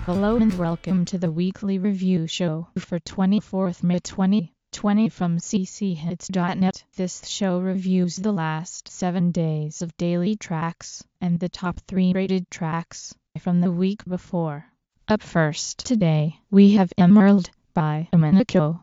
Hello and welcome to the weekly review show for 24th May 2020 from cchits.net. This show reviews the last 7 days of daily tracks and the top 3 rated tracks from the week before. Up first today, we have Emerald by Domenico.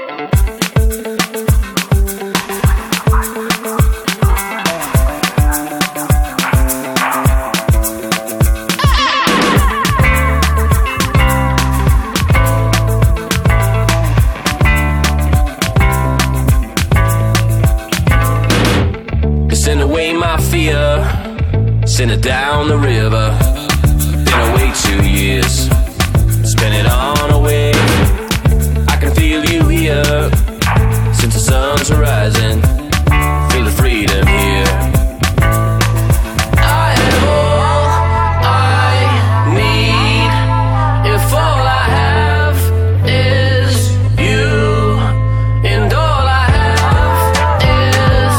Send away my fear, send it down the river. Been away 2 years, spend it on a wave. I can feel you here, since the sun's rising. Feel the freedom here. I have all I need, if all I have is you, and all I have is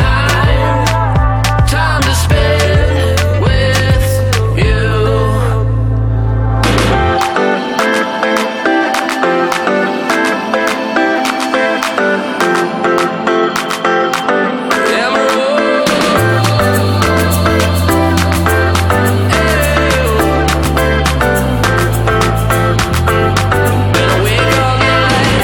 time to spend with you. Been awake all night.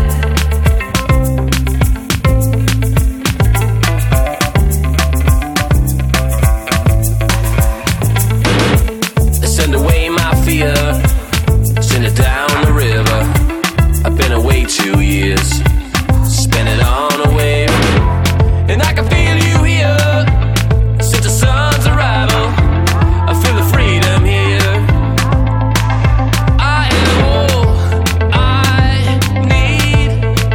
Send away my fear, send it down the river. I've been away 2 years, spend it on a wave. And I can feel you here, since the sun's arrival. I feel the freedom here. I am all I need.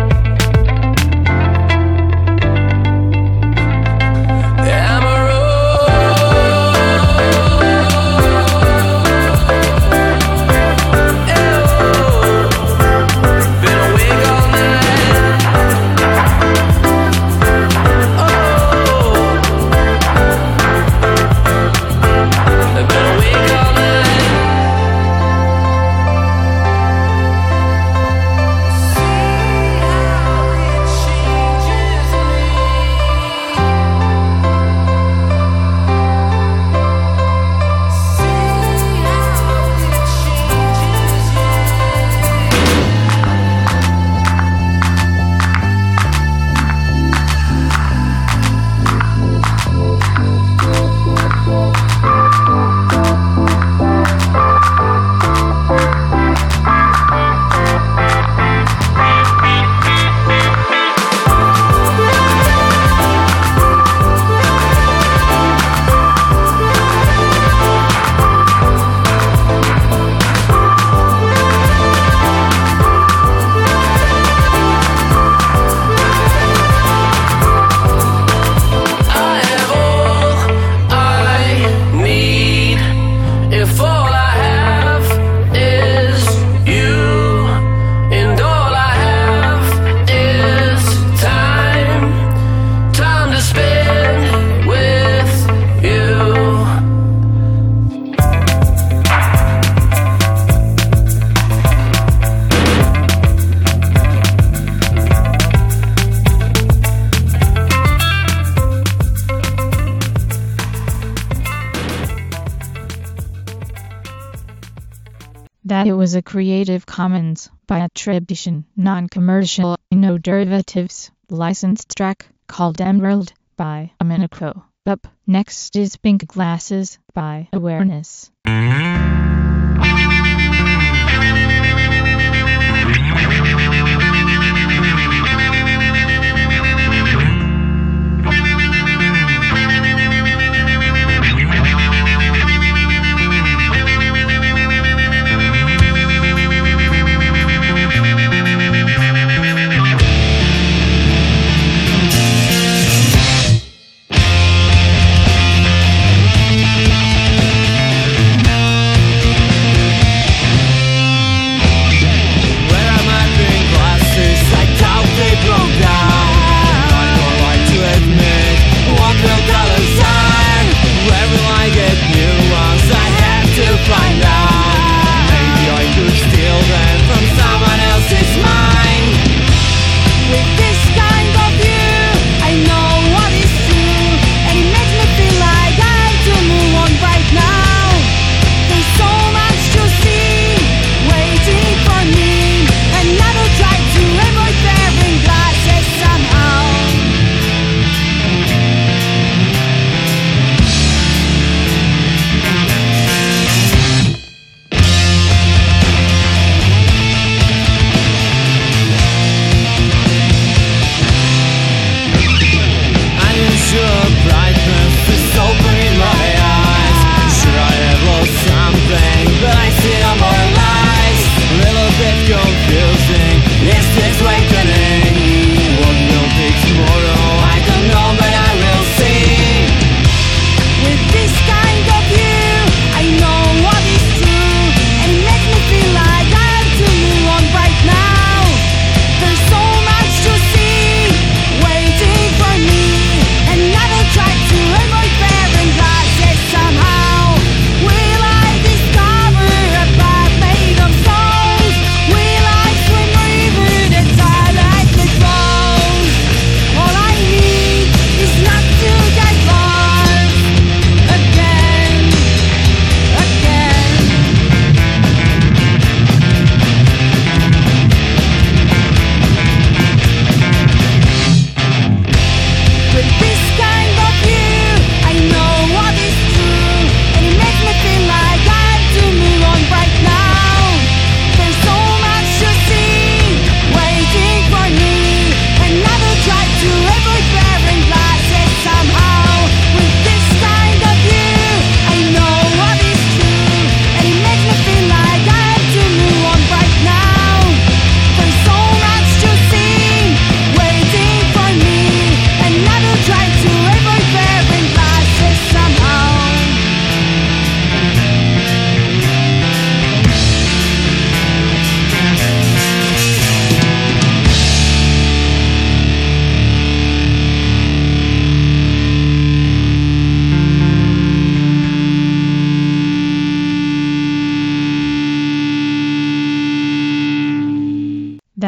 Been awake all night. I've been awake all night. I have all I need, if all I have is you, and all I have is time to spend with you. That it was a Creative Commons by attribution, non-commercial, no derivatives, licensed track called Emerald by Domenico. Up next is Pink Glasses by Awareness. I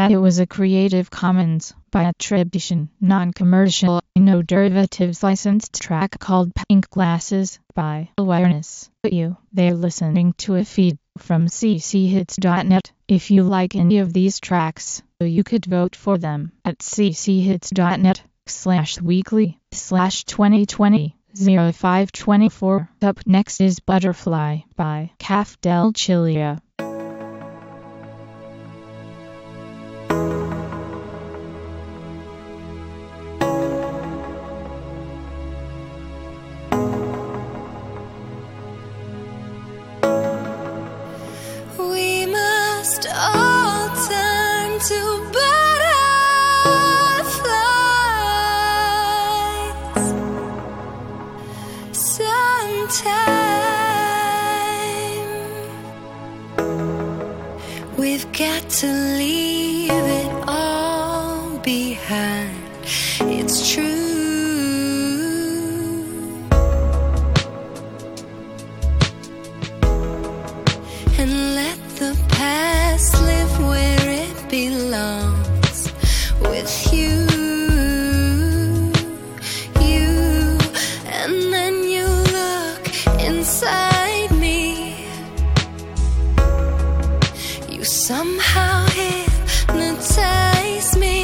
that it was a Creative Commons by attribution, non-commercial, no derivatives licensed track called Pink Glasses by Awareness. They're listening to a feed from cchits.net. If you like any of these tracks, you could vote for them at cchits.net/weekly/2020-0524. Up next is Butterfly by Caf del Chile. We must all turn to butterflies sometime. We've got to leave it all behind. It's true. And let the past live where it belongs, with you. And then you look inside me. You somehow hypnotize me.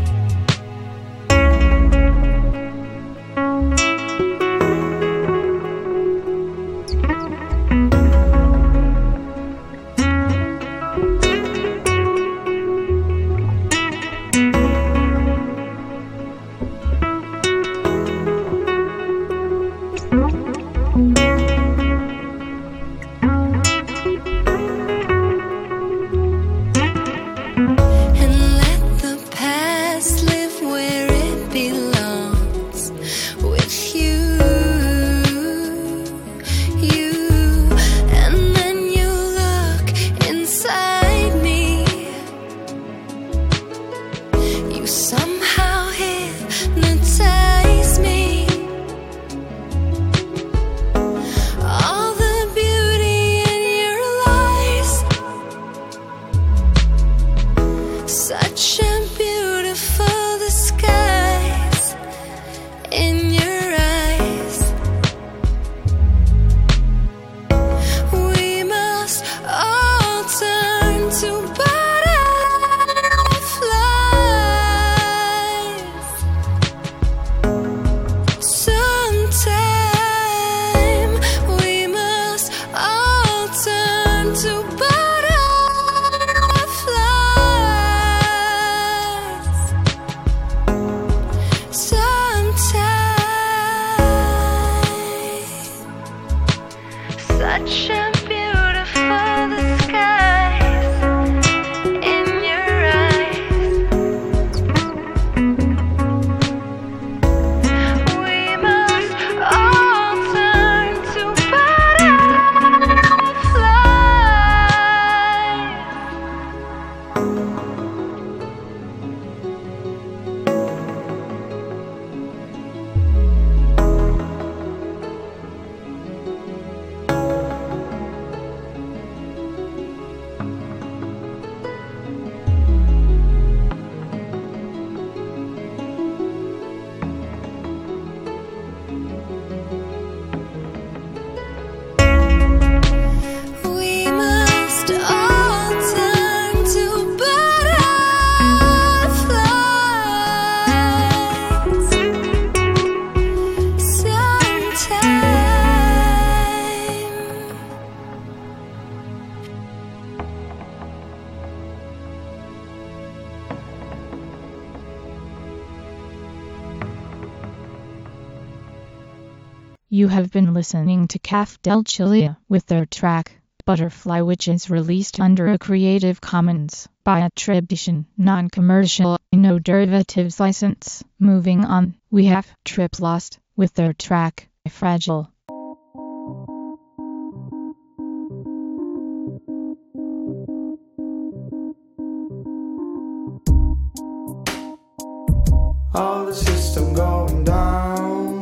Such a beautiful disguise in your eyes. We must all turn to butterflies sometime. We must all turn to such a beautiful disguise in your eyes. We must all turn to You have been listening to Caf del Chile with their track, Butterfly, which is released under a Creative Commons by attribution, non-commercial, no derivatives license. Moving on, we have Trip Lost with their track, Fragile. All the system going down.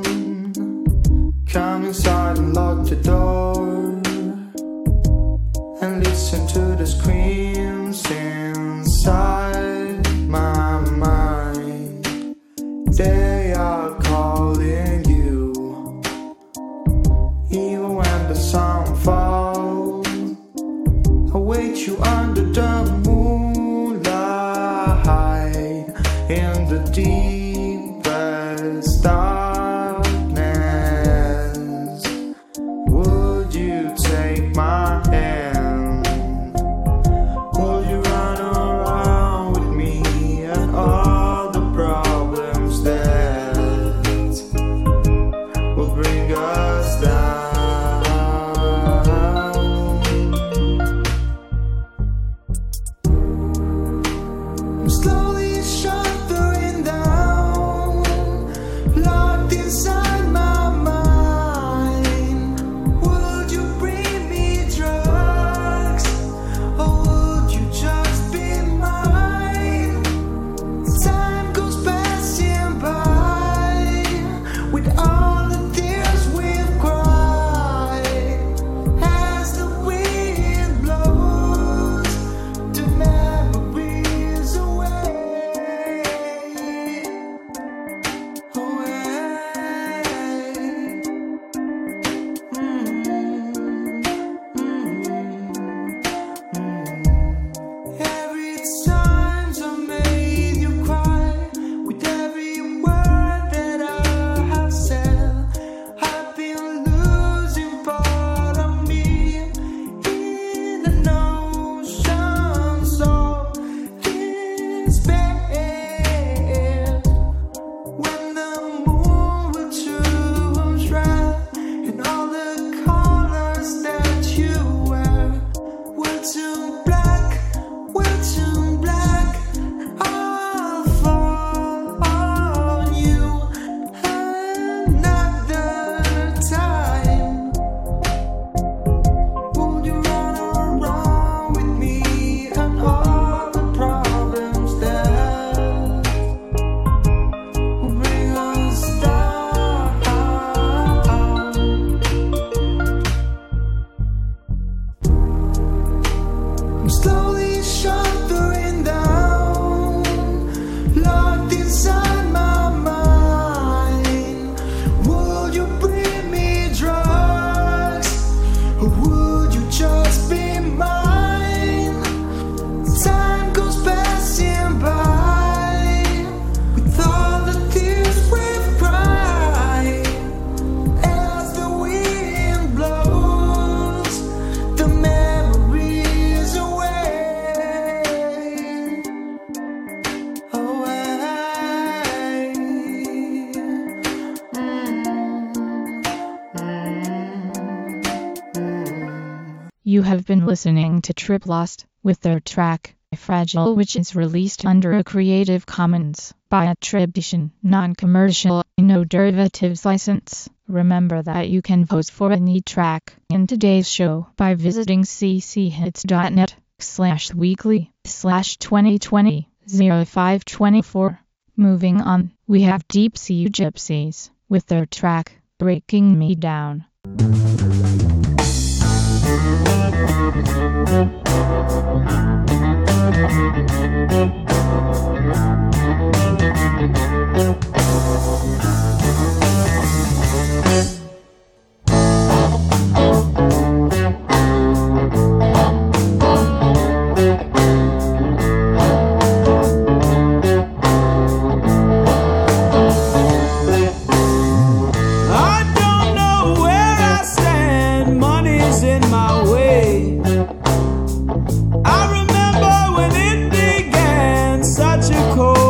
Come inside and lock the door and listen to the screams inside. You have been listening to Trip Lost with their track, Fragile, which is released under a Creative Commons by attribution, non-commercial, no derivatives license. Remember that you can vote for any track in today's show by visiting cchits.net/weekly/2020-0524. Moving on, we have Deep Sea Gypsies with their track, Breaking Me Down. I remember when it began, such a cold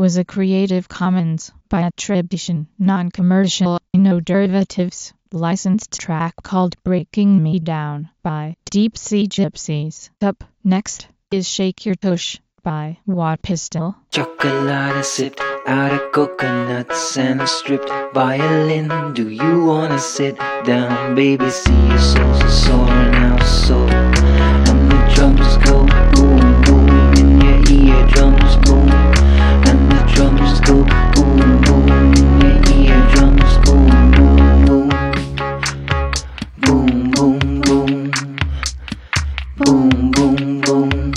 was a Creative Commons by attribution, non-commercial, no derivatives, licensed track called Breaking Me Down by Deep Sea Gypsies. Up next is Shake Your Tush by Watt Pistol. Chocolate sipped out of coconuts and a stripped violin. Do you wanna sit down, baby? See your soul's a soaring out soul, and the drums go boom boom in your eardrums, boom, and the drums go boom boom in your eardrums, boom boom boom, boom boom boom, boom boom boom.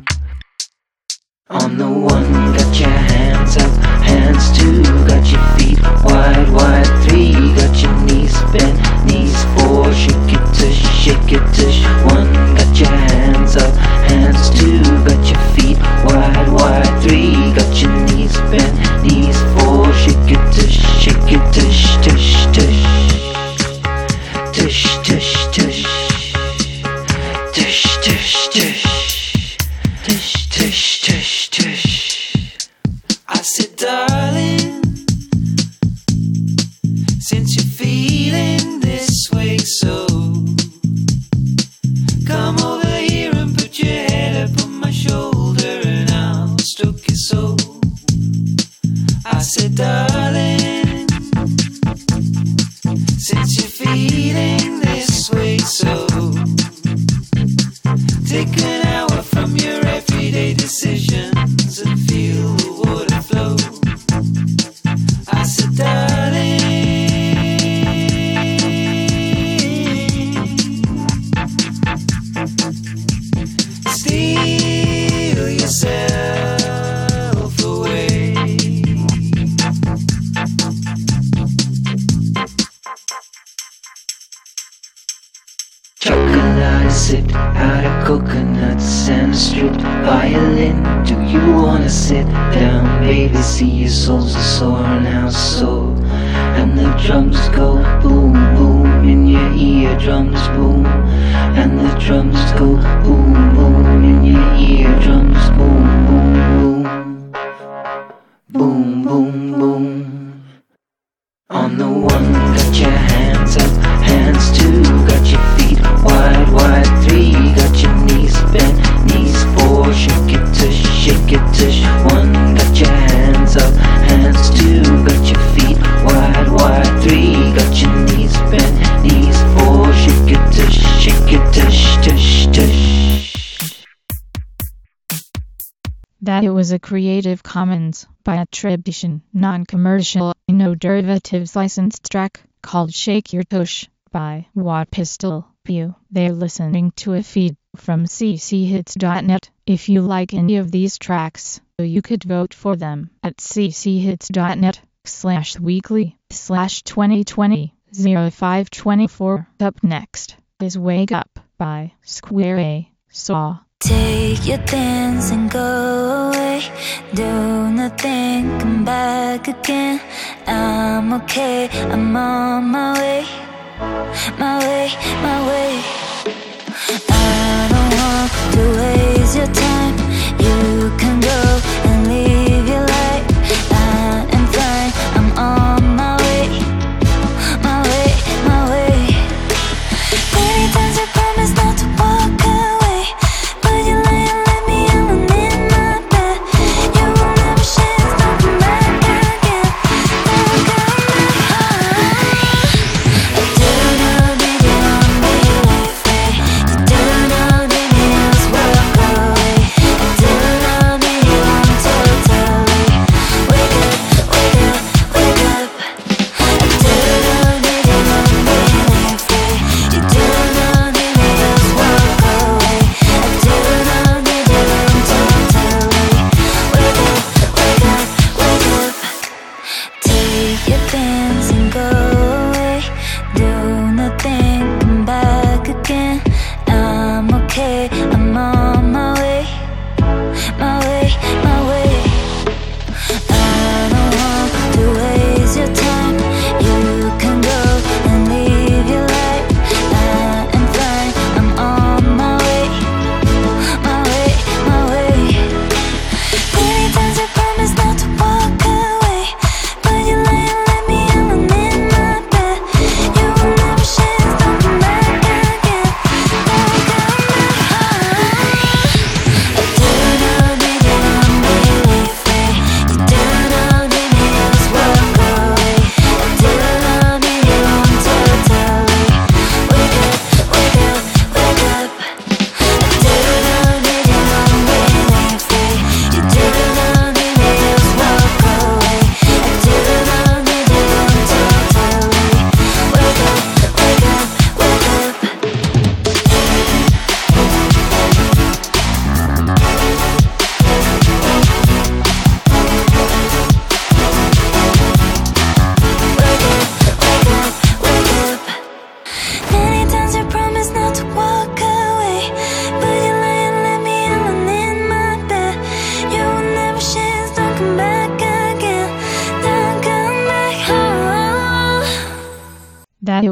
On the one, got your hands up, hands two, got your feet wide, wide, three, got your knees bent, knees four, shake it tush, one, got your hands up, hands two, got your feet wide, wide, three, got your knees bent, knees four, shake it tush, tush, tush, tush, tush, tush, tush, tush, tush, tush. Tush, tush, tush, tush. I said, darling, since you're feeling this way, so come over here and put your head up on my shoulder and I'll stroke your soul. I said, darling, since you're feeling this way, so take an hour from your everyday decisions and feel the water flow. I said, darling, steal yourself away. Chocolate sipped out of coconuts and a stripped violin. Do you wanna sit down, baby? See your soul's a soaring out soul, and the drums go boom boom in your eardrums, boom, and the drums go boom boom in your eardrums, boom boom boom, boom boom boom. On the one, got your hands up, hands two, got your feet wide, wide, three, got your knees bent, knees four, shake it tush, one, got your hands up, hands two, got your feet wide, wide, three, got your knees bent, knees four, shake it tush, tush, tush. That it was a Creative Commons by attribution, non-commercial, no derivatives licensed track called Shake Your Tush by Watt Pistol. They're listening to a feed from cchits.net. If you like any of these tracks, you could vote for them at cchits.net/weekly/2020-0524. Up next is Wake Up by Square A. Saw. Take your things and go away. Do nothing, come back again. I'm okay, I'm on my way. My way, my way. I don't want to waste your time. You can go and leave your light. I am fine, I'm on my way. My way, my way. Many times I promised not to walk away, but you lie and let me alone in my bed. You will never share, don't come back again. Don't come back home. I do know, baby, I'm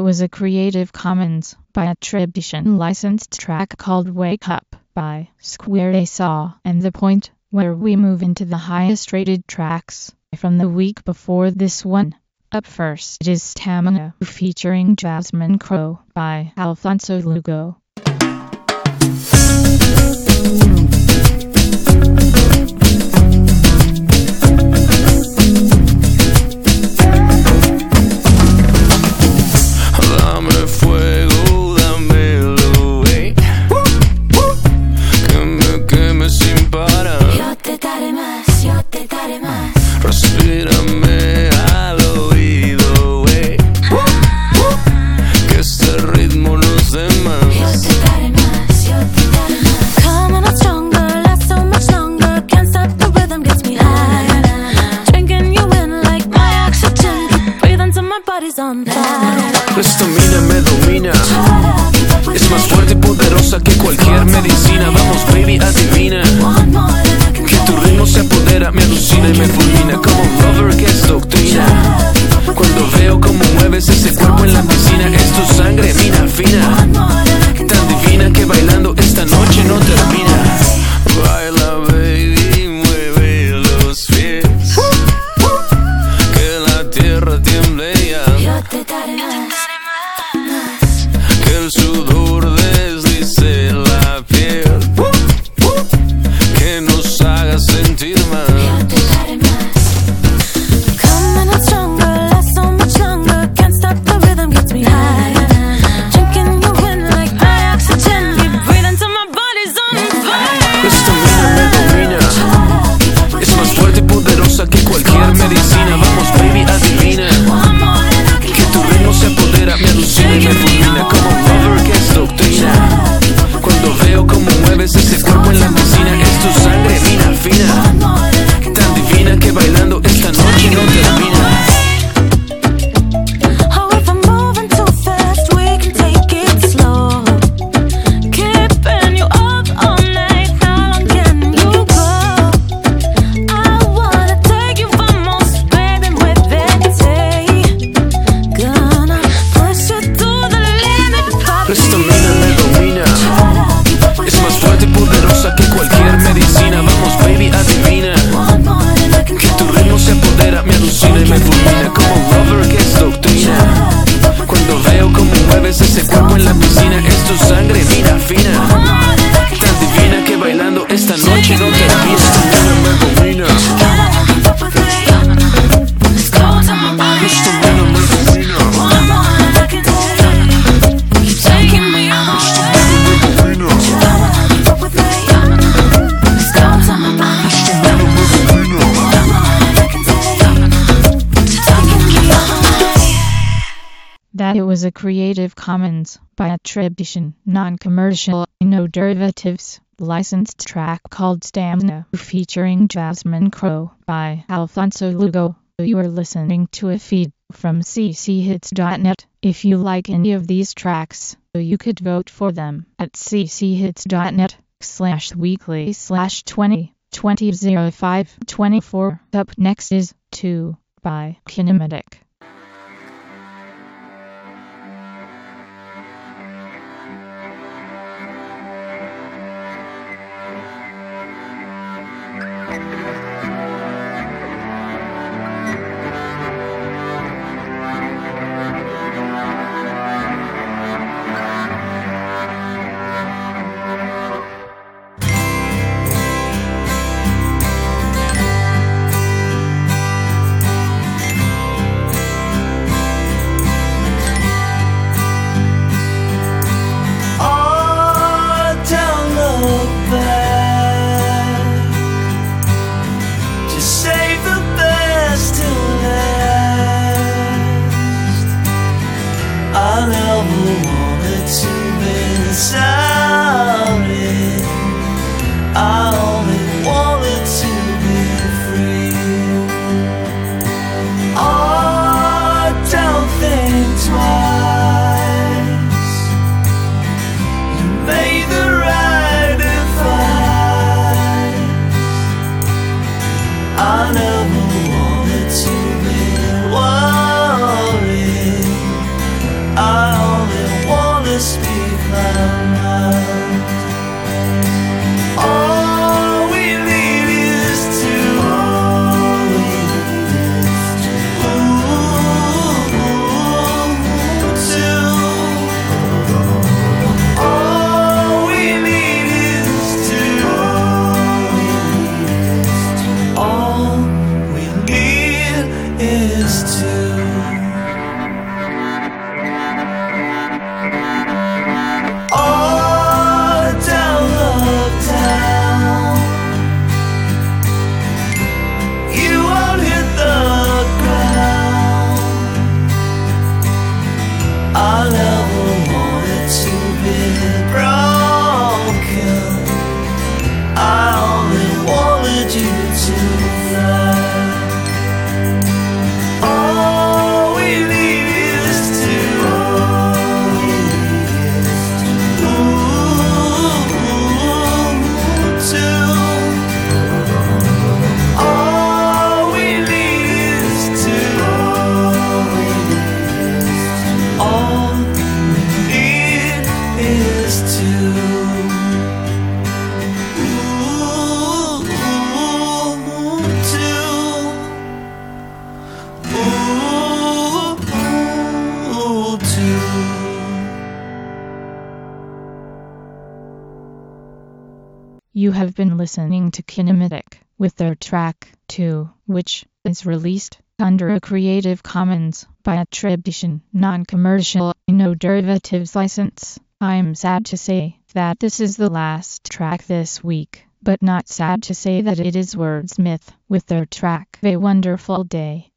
was a Creative Commons by attribution licensed track called Wake Up by Square Saw. And the point where we move into the highest rated tracks from the week before this one. Up first is Stamina featuring Jasmine Crow by Alfonso Lugo. Respírame al oído, wey. Que este ritmo nos dé más. Yo te daré más, yo te daré más. Coming on stronger, lasts so much longer. Can't stop, the rhythm gets me high. Drinking you in like my oxygen. Breathe into my body's on fire. La estamina me domina. Es más fuerte y poderosa que cualquier medicina. Vamos, baby, adivina. Que tu ritmo se apodera, me alucina y me fulmina. Como un lover que es doctrina. Cuando veo cómo mueves ese cuerpo en la piscina. Es tu sangre, mina fina. Tan divina que bailando esta noche no termina. Baila, baby, mueve los pies. Que la tierra tiemble ya. Yo te daré más. Que el sudor deslice la piel. Que nos haga sentir más. Yo te daré más. Coming on stronger, lasts so much longer. Can't stop, the rhythm gets me high. Drinking you in like my oxygen. Keep breathing till my body's on fire. Esta mina me domina. Es más fuerte y poderosa que cualquier medicina. Vamos, baby, adivina. Que tu ritmo se apodera, me alucina y me fulmina. Como un lover que es doctrina. Cuando veo cómo mueves ese cuerpo en la piscina. Es tu sangre, mina fina. Tan divina que bailando esta noche no termina. Oh, if I'm moving too fast, we can take it slow. Keeping you up all night, how long can you go? I wanna take you for most, baby, muévete. Gonna push you to the limit, La estamina me domina. Es más fuerte y poderosa que cualquier medicina. Vamos, baby, adivina. Que tu ritmo se apodera, me alucina y me fulmina. Como un lover que es doctrina. Cuando veo cómo mueves ese cuerpo en la piscina. Es tu sangre, mina fina. Tan divina que bailando esta noche no termina. Estamina me domina. Estamina me domina. That it was a Creative Commons by attribution, non-commercial, no derivatives, licensed track called Stamina featuring Jasmine Crow by Alfonso Lugo. You are listening to a feed from cchits.net. If you like any of these tracks, you could vote for them at cchits.net/weekly/20/05/24. Up next is 2 by Kinematic. speak loud. All we need is to. You have been listening to Kinematic with their track 2, which is released under a Creative Commons by attribution, non-commercial, no derivatives license. I'm sad to say that this is the last track this week, but not sad to say that it is Wordsmith with their track A Wonderful Day.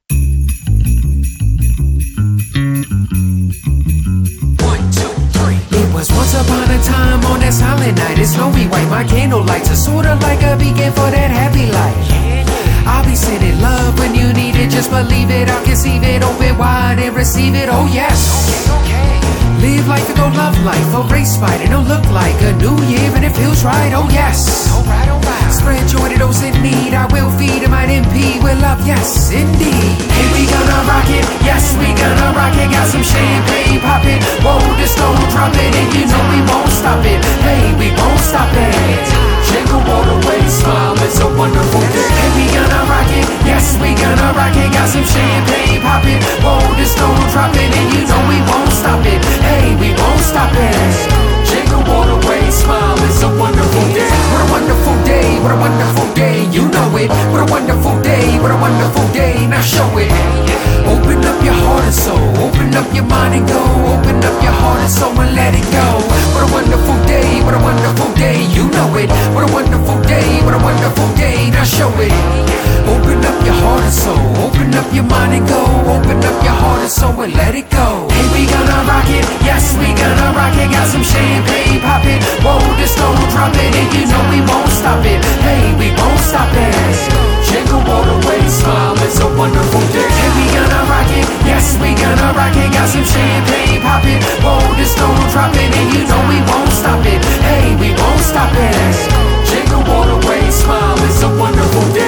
1, 2, 3. It was once upon a time on that silent night. It's snowy white, my candle lights are sorta like a beacon for that happy life. I'll be sending love when you need it, just believe it, I'll conceive it, open wide and receive it, oh yes. Live life and go love life, a race fight, it'll look like a new year and it feels right, oh yes. Spread joy to those in need, I will feed, it might impede with love, yes, indeed. Hey, we gonna rock it, yes, we gonna rock it, got some champagne poppin', whoa, the stone dropping, and you know we won't stop it, hey, we won't stop it. Jingle all the way, smile, it's a wonderful day. Hey, we gonna rock it, yes, we gonna rock it, got some champagne poppin', whoa, the stone dropping, and you know we won't stop it, hey, we won't stop it. Jingle all the way, smile, it's a wonderful day. What a wonderful day, what a wonderful day, you know it. What a wonderful day, what a wonderful day, now show it. Open up your heart and soul, open up your mind and go. Open up your heart and soul and let it go. What a wonderful day, what a wonderful day, you know it. What a wonderful day, what a wonderful day, now show it. Open up your heart and soul, open up your mind and go. Open up your heart and soul and let it go. Hey, we gonna rock it, yes, we gonna rock it. Got some champagne poppin', whoa, the stone dropping, and you know we won't stop it. Hey, we won't stop it. Jingle all the way, smile, it's a wonderful day. Hey, we gonna rock it, yes, we gonna rock it. Got some champagne poppin', whoa, the stone dropping, and you know we won't stop it. Hey, we won't stop it. Jingle all the way, smile, it's a wonderful day.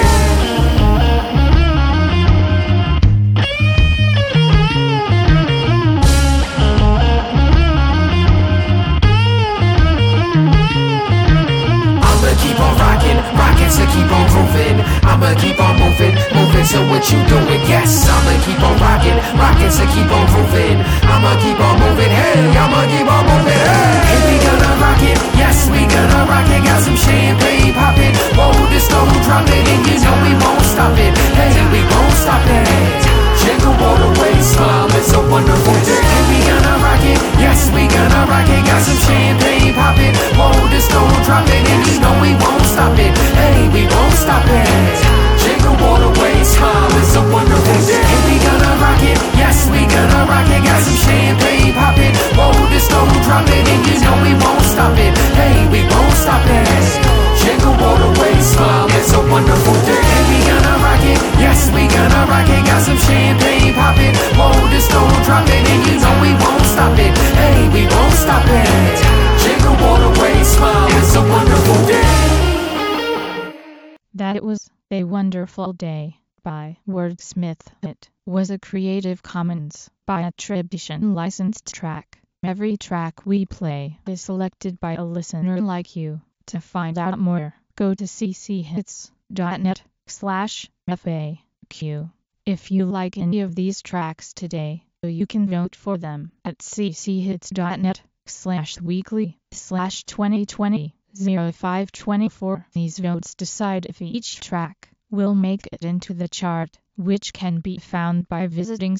So keep on grooving, I'ma keep on moving, so what you doing? Yes, I'ma keep on rocking, so keep on grooving, I'ma keep on moving, hey, I'ma keep on moving, hey. Hey, we gonna rock it, yes, we gonna rock it, got some champagne poppin', whoa, the stone dropping, and you know we won't stop it, hey, we won't stop it. Jingle all the way, smile, it's a wonderful day. Hey, we gonna rock it, yes, we gonna rock it, got some champagne poppin', whoa, the stone dropping, and you know we won't stop it, hey, we won't stop it. Jingle all the way, smile, it's a wonderful day. Hey, we gonna rock it, yes, we gonna rock it, got some champagne poppin', whoa, the stone dropping, and you know we won't stop it, hey, we won't stop it. Jingle all the way, smile, it's a wonderful day. Hey, we gonna rock it, yes, we gonna rock it, got some champagne poppin', whoa, the stone dropping, and you know we won't stop it, hey, we won't stop it. Jingle all the way, smile, it's a wonderful day. That was A Wonderful Day by Wordsmith. It was a Creative Commons by attribution licensed track. Every track we play is selected by a listener like you. To find out more, go to cchits.net/FAQ. If you like any of these tracks today, you can vote for them at cchits.net/weekly/2020-0524. These votes decide if each track will make it into the chart, which can be found by visiting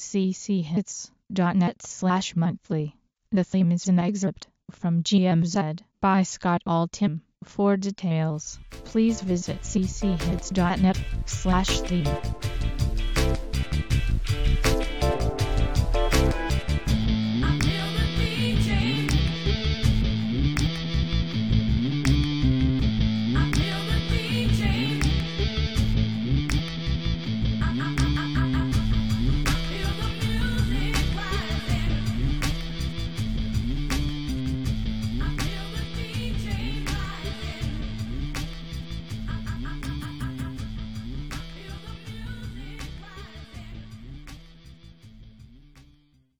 cchits.net/monthly. The theme is an excerpt from GMZ by Scott Altham. For details, please visit cchits.net/theme.